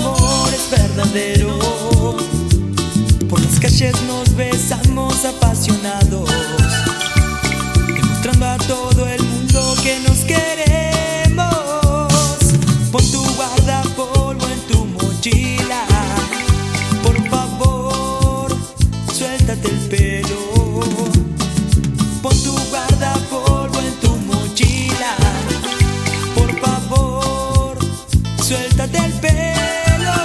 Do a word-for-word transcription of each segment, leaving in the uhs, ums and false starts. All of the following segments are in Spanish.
amor es verdadero. Por las calles nos besamos apasionados, demostrando a todo el mundo que nos queremos. Pon tu guardapolvo en tu mochila, por favor, suéltate el pelo. Pon tu guardapolvo en tu mochila, por favor, suéltate el pelo.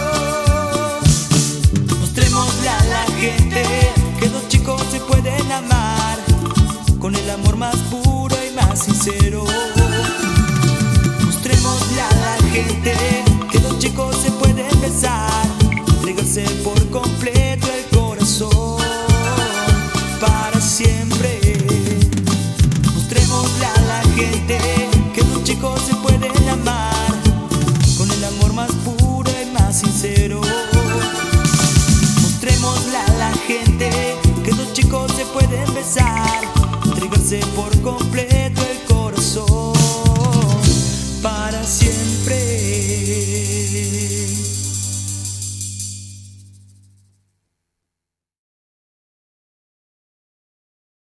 Mostrémosle a la gente que dos chicos se pueden amar con el amor más puro y más sincero. Mostrémosle a la gente que dos chicos se pueden besar, entregarse por completo el corazón para siempre. Mostrémosle a la gente que dos chicos se pueden amar con el amor más puro y más sincero. Mostrémosle a la gente que dos chicos se pueden besar, entregarse por completo